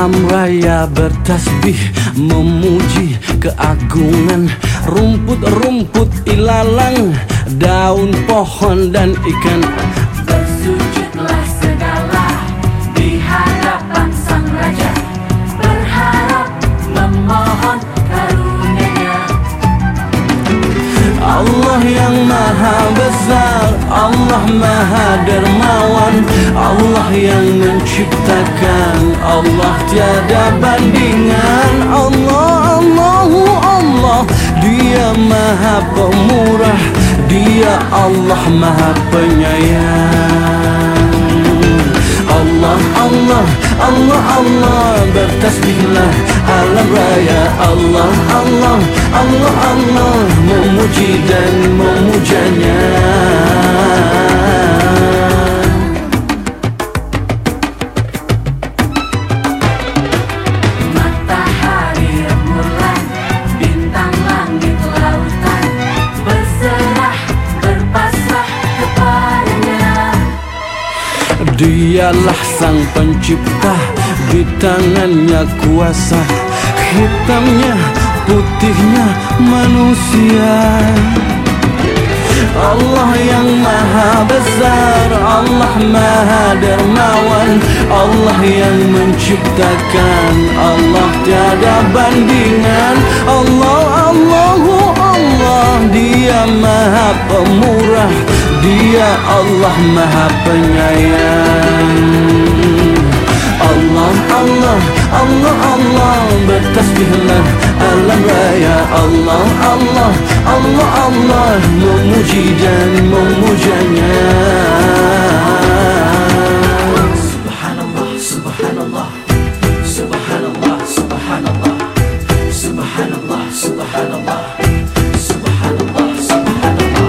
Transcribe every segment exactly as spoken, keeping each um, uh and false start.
Alam raya bertasbih memuji keagungan rumput-rumput ilalang, daun pohon dan ikan. Bersujudlah segala di hadapan Sang Raja, berharap memohon karunia-Nya. Allah yang maha besar, Allah maha dermawan, Allah yang menciptakan, Allah tiada bandingan. Allah, Allahu Allah, Dia maha pemurah, Dia Allah maha penyayang. Allah, Allah, Allah, Allah, bertasbihlah alam raya. Allah, Allah, Allah, Allah, memuji dan memujanya. Matahari, rembulan, bintang, langit, lautan, berserah, berpasrah kepadanya. Dialah sang pencipta, di tangannya kuasa, hitamnya, putihnya manusia. Allah yang maha besar, Allah maha dermawan, Allah yang menciptakan, Allah tiada bandingan. Allah, Allahu Allah, Dia maha pemurah, Dia Allah maha penyayang. Allah, Allah, Allah, Allah, bertasbihlah alam raya. Allah, Allah, Allah, Allah, memuji dan memujanya. Subhanallah, subhanallah, subhanallah, subhanallah, subhanallah, subhanallah, subhanallah, subhanallah.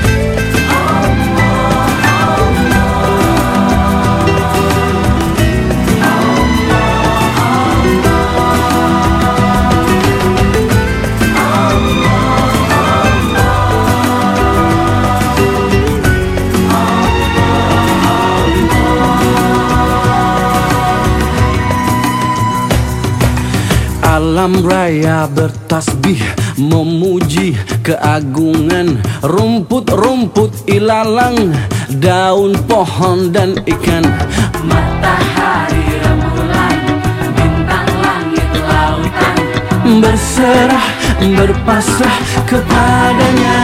Alam raya bertasbih memuji keagungan rumput-rumput ilalang, daun pohon dan ikan. Matahari, rembulan, bintang, langit, lautan, berserah, berpasrah kepadanya.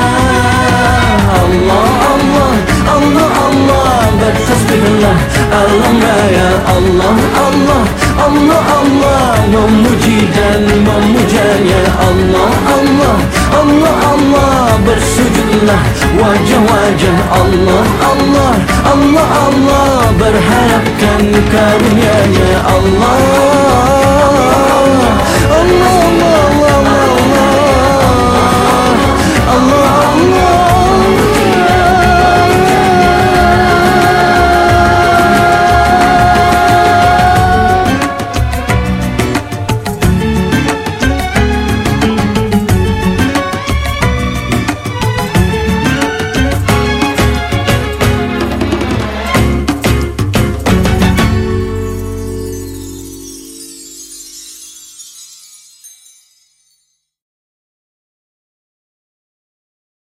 Allah, Allah, Allah, Allah, bertasbihlah alam raya. Allah, Allah, Allah, Allah, memuji dan memujanya. Allah, Allah, Allah, Allah, bersujudlah wajah-wajah. Allah, Allah, Allah, Allah, berharapkan karunia-Nya. Allah, Allah, Allah.